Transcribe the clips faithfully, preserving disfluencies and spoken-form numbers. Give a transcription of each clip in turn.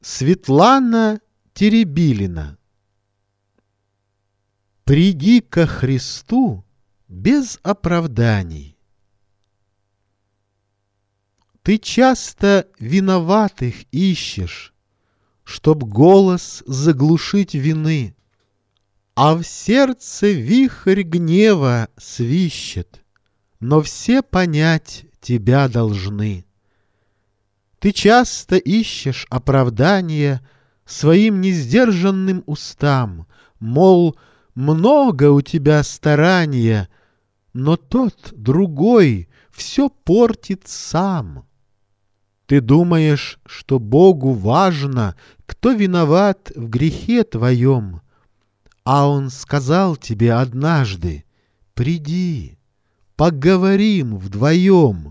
Светлана Теребилина. Приди ко Христу без оправданий. Ты часто виноватых ищешь, чтоб голос заглушить вины, а в сердце вихрь гнева свищет, но все понять тебя должны. Ты часто ищешь оправдания своим несдержанным устам, мол, много у тебя старания, но тот, другой, все портит сам. Ты думаешь, что Богу важно, кто виноват в грехе твоем, а Он сказал тебе однажды: приди, поговорим вдвоем.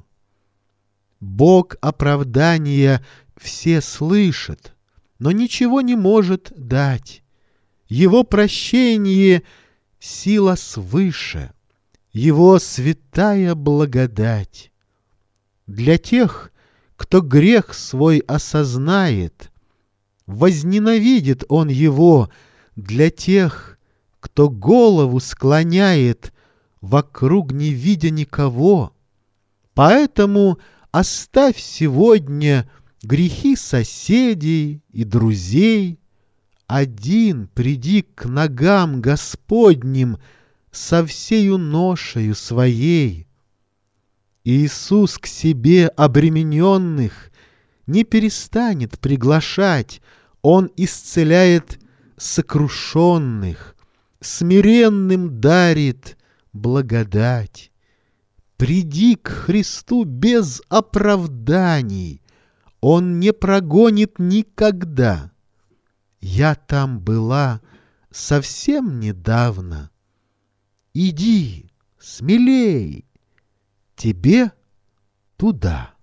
Бог оправдания все слышит, но ничего не может дать. Его прощение — сила свыше, Его святая благодать. Для тех, кто грех свой осознает, возненавидит он его. Для тех, кто голову склоняет, вокруг не видя никого. Поэтому оставь сегодня грехи соседей и друзей. Один приди к ногам Господним со всею ношею своей. Иисус к себе обремененных не перестанет приглашать, Он исцеляет сокрушенных, смиренным дарит благодать. Приди к Христу без оправданий, Он не прогонит никогда. Я там была совсем недавно. Иди, смелей, тебе туда.